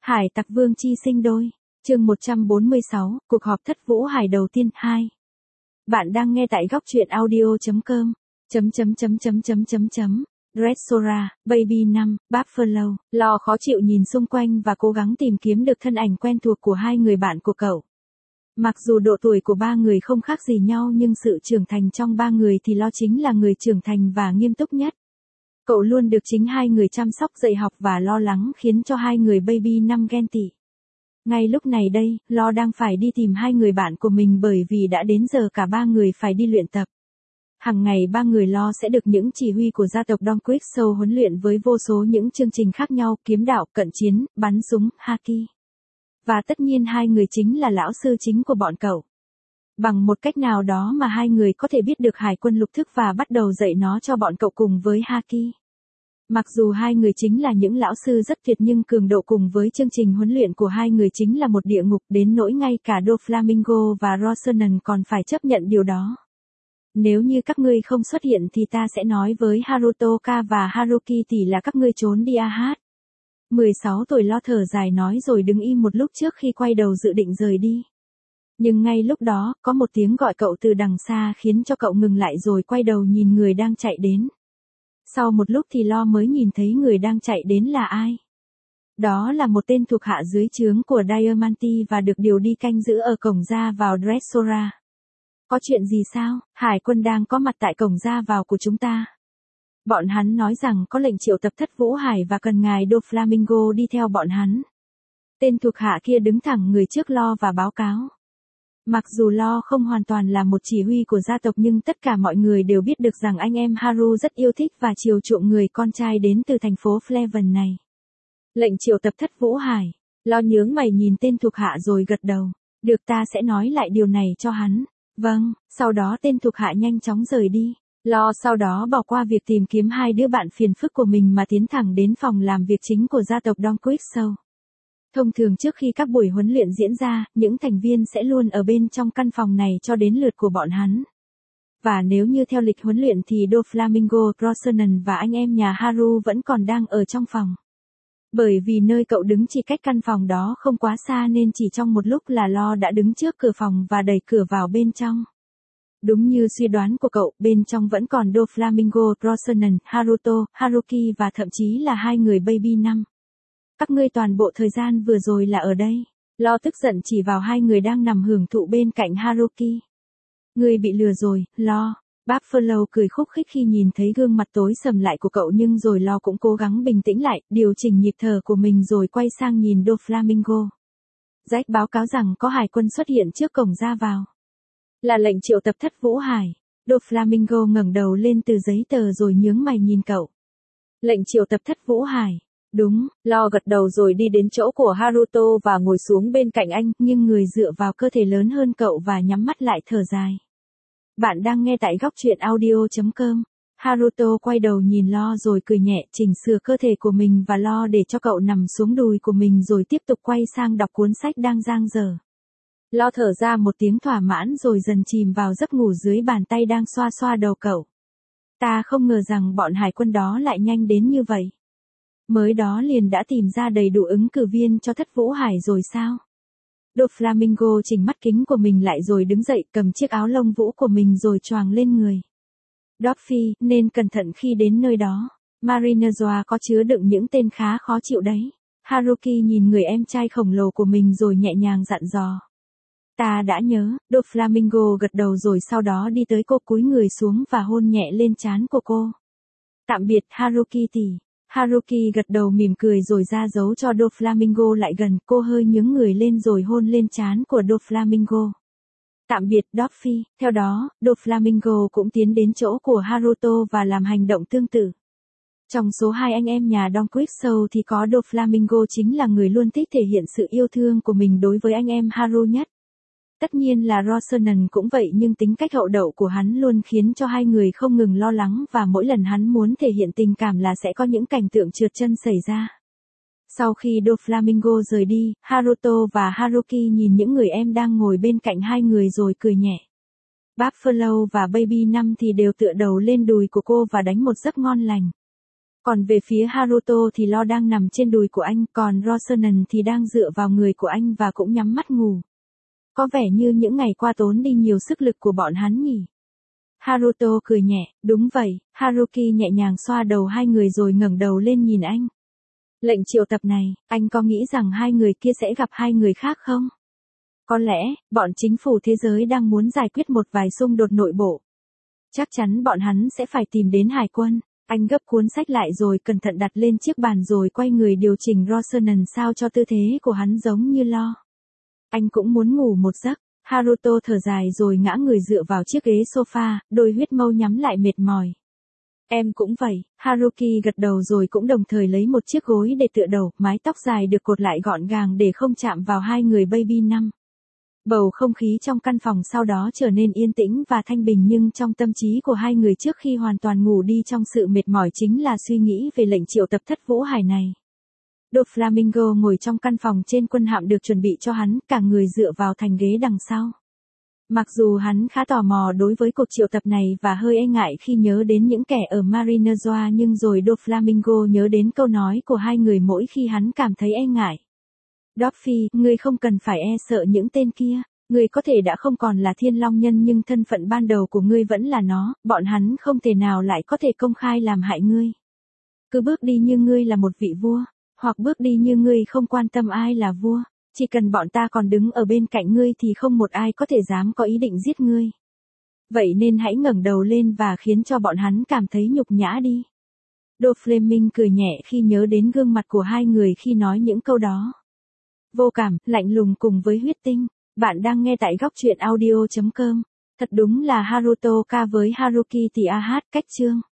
Hải tặc vương chi sinh đôi. Chương 146, cuộc họp thất Vũ Hải đầu tiên 2. Bạn đang nghe tại góc truyện audio.com. Dressora, Baby 5, Buffalo, Lo khó chịu nhìn xung quanh và cố gắng tìm kiếm được thân ảnh quen thuộc của hai người bạn của cậu. Mặc dù độ tuổi của ba người không khác gì nhau nhưng sự trưởng thành trong ba người thì Lo chính là người trưởng thành và nghiêm túc nhất. Cậu luôn được chính hai người chăm sóc dạy học và lo lắng khiến cho hai người Baby 5 ghen tị. Ngay lúc này đây, Lo đang phải đi tìm hai người bạn của mình bởi vì đã đến giờ cả ba người phải đi luyện tập. Hàng ngày ba người Lo sẽ được những chỉ huy của gia tộc Don Quick Show huấn luyện với vô số những chương trình khác nhau, kiếm đạo, cận chiến, bắn súng, haki. Và tất nhiên hai người chính là lão sư chính của bọn cậu. Bằng một cách nào đó mà hai người có thể biết được hải quân lục thức và bắt đầu dạy nó cho bọn cậu cùng với haki. Mặc dù hai người chính là những lão sư rất tuyệt nhưng cường độ cùng với chương trình huấn luyện của hai người chính là một địa ngục đến nỗi ngay cả Doflamingo và Rosanen còn phải chấp nhận điều đó. Nếu như các ngươi không xuất hiện thì ta sẽ nói với Harutoka và Haruki tỷ là các ngươi trốn đi hát. 16 tuổi Lo thở dài nói rồi đứng im một lúc trước khi quay đầu dự định rời đi. Nhưng ngay lúc đó, có một tiếng gọi cậu từ đằng xa khiến cho cậu ngừng lại rồi quay đầu nhìn người đang chạy đến. Sau một lúc thì Lo mới nhìn thấy người đang chạy đến là ai. Đó là một tên thuộc hạ dưới trướng của Diamante và được điều đi canh giữ ở cổng ra vào Dressora. Có chuyện gì sao? Hải quân đang có mặt tại cổng ra vào của chúng ta. Bọn hắn nói rằng có lệnh triệu tập thất Vũ Hải và cần ngài Doflamingo đi theo bọn hắn. Tên thuộc hạ kia đứng thẳng người trước Lo và báo cáo. Mặc dù Lo không hoàn toàn là một chỉ huy của gia tộc nhưng tất cả mọi người đều biết được rằng anh em Haru rất yêu thích và chiều chuộng người con trai đến từ thành phố Fleven này. Lệnh triệu tập thất Vũ Hải. Lo nhướng mày nhìn tên thuộc hạ rồi gật đầu. Được, ta sẽ nói lại điều này cho hắn. Vâng, sau đó tên thuộc hạ nhanh chóng rời đi. Lo sau đó bỏ qua việc tìm kiếm hai đứa bạn phiền phức của mình mà tiến thẳng đến phòng làm việc chính của gia tộc Don Quick Show. Thông thường trước khi các buổi huấn luyện diễn ra, những thành viên sẽ luôn ở bên trong căn phòng này cho đến lượt của bọn hắn. Và nếu như theo lịch huấn luyện thì Doflamingo, Rosanen và anh em nhà Haru vẫn còn đang ở trong phòng. Bởi vì nơi cậu đứng chỉ cách căn phòng đó không quá xa nên chỉ trong một lúc là Lo đã đứng trước cửa phòng và đẩy cửa vào bên trong. Đúng như suy đoán của cậu, bên trong vẫn còn Doflamingo, Rosanen, Haruto, Haruki và thậm chí là hai người Baby 5. Các ngươi toàn bộ thời gian vừa rồi là ở đây. Lo tức giận chỉ vào hai người đang nằm hưởng thụ bên cạnh Haruki. Ngươi bị lừa rồi, Lo. Buffalo cười khúc khích khi nhìn thấy gương mặt tối sầm lại của cậu nhưng rồi Lo cũng cố gắng bình tĩnh lại, điều chỉnh nhịp thở của mình rồi quay sang nhìn Doflamingo. Jack báo cáo rằng có hải quân xuất hiện trước cổng ra vào. Là lệnh triệu tập thất Vũ Hải. Doflamingo ngẩng đầu lên từ giấy tờ rồi nhướng mày nhìn cậu. Lệnh triệu tập thất Vũ Hải. Đúng, Lo gật đầu rồi đi đến chỗ của Haruto và ngồi xuống bên cạnh anh, nhưng người dựa vào cơ thể lớn hơn cậu và nhắm mắt lại thở dài. Bạn đang nghe tại góc truyện audio.com. Haruto quay đầu nhìn Lo rồi cười nhẹ, chỉnh sửa cơ thể của mình và Lo để cho cậu nằm xuống đùi của mình rồi tiếp tục quay sang đọc cuốn sách đang dang dở. Lo thở ra một tiếng thỏa mãn rồi dần chìm vào giấc ngủ dưới bàn tay đang xoa xoa đầu cậu. Ta không ngờ rằng bọn hải quân đó lại nhanh đến như vậy. Mới đó liền đã tìm ra đầy đủ ứng cử viên cho thất Vũ Hải rồi sao? Doflamingo chỉnh mắt kính của mình lại rồi đứng dậy cầm chiếc áo lông vũ của mình rồi choàng lên người. Dorothy, nên cẩn thận khi đến nơi đó. Marinezoa có chứa đựng những tên khá khó chịu đấy. Haruki nhìn người em trai khổng lồ của mình rồi nhẹ nhàng dặn dò. Ta đã nhớ, Doflamingo gật đầu rồi sau đó đi tới cô cúi người xuống và hôn nhẹ lên trán của cô. Tạm biệt Haruki tỷ. Haruki gật đầu mỉm cười rồi ra dấu cho Doflamingo lại gần, cô hơi nhướng người lên rồi hôn lên trán của Doflamingo. Tạm biệt Dorothy. Theo đó, Doflamingo cũng tiến đến chỗ của Haruto và làm hành động tương tự. Trong số hai anh em nhà Don Quick Show thì có Doflamingo chính là người luôn thích thể hiện sự yêu thương của mình đối với anh em Haru nhất. Tất nhiên là Rosanen cũng vậy nhưng tính cách hậu đậu của hắn luôn khiến cho hai người không ngừng lo lắng và mỗi lần hắn muốn thể hiện tình cảm là sẽ có những cảnh tượng trượt chân xảy ra. Sau khi Doflamingo rời đi, Haruto và Haruki nhìn những người em đang ngồi bên cạnh hai người rồi cười nhẹ. Buffalo và Baby 5 thì đều tựa đầu lên đùi của cô và đánh một giấc ngon lành. Còn về phía Haruto thì lo đang nằm trên đùi của anh, còn Rosanen thì đang dựa vào người của anh và cũng nhắm mắt ngủ. Có vẻ như những ngày qua tốn đi nhiều sức lực của bọn hắn nhỉ. Haruto cười nhẹ, đúng vậy, Haruki nhẹ nhàng xoa đầu hai người rồi ngẩng đầu lên nhìn anh. Lệnh triệu tập này, anh có nghĩ rằng hai người kia sẽ gặp hai người khác không? Có lẽ, bọn chính phủ thế giới đang muốn giải quyết một vài xung đột nội bộ. Chắc chắn bọn hắn sẽ phải tìm đến hải quân. Anh gấp cuốn sách lại rồi cẩn thận đặt lên chiếc bàn rồi quay người điều chỉnh Rosanen sao cho tư thế của hắn giống như lo. Anh cũng muốn ngủ một giấc. Haruto thở dài rồi ngã người dựa vào chiếc ghế sofa, đôi huyết mâu nhắm lại mệt mỏi. Em cũng vậy, Haruki gật đầu rồi cũng đồng thời lấy một chiếc gối để tựa đầu, mái tóc dài được cột lại gọn gàng để không chạm vào hai người baby năm. Bầu không khí trong căn phòng sau đó trở nên yên tĩnh và thanh bình nhưng trong tâm trí của hai người trước khi hoàn toàn ngủ đi trong sự mệt mỏi chính là suy nghĩ về lệnh triệu tập Thất Vũ Hải này. Doflamingo ngồi trong căn phòng trên quân hạm được chuẩn bị cho hắn, cả người dựa vào thành ghế đằng sau. Mặc dù hắn khá tò mò đối với cuộc triệu tập này và hơi e ngại khi nhớ đến những kẻ ở Marinezoa nhưng rồi Doflamingo nhớ đến câu nói của hai người mỗi khi hắn cảm thấy e ngại. Dorothy, ngươi không cần phải e sợ những tên kia. Ngươi có thể đã không còn là Thiên Long Nhân nhưng thân phận ban đầu của ngươi vẫn là nó, bọn hắn không thể nào lại có thể công khai làm hại ngươi. Cứ bước đi như ngươi là một vị vua, hoặc bước đi như ngươi không quan tâm ai là vua. Chỉ cần bọn ta còn đứng ở bên cạnh ngươi thì không một ai có thể dám có ý định giết ngươi. Vậy nên hãy ngẩng đầu lên và khiến cho bọn hắn cảm thấy nhục nhã đi. Doflamingo cười nhẹ khi nhớ đến gương mặt của hai người khi nói những câu đó. Vô cảm, lạnh lùng cùng với huyết tinh. Bạn đang nghe tại góc truyện audio.com. Thật đúng là Haruto ca với Haruki thì cách chương.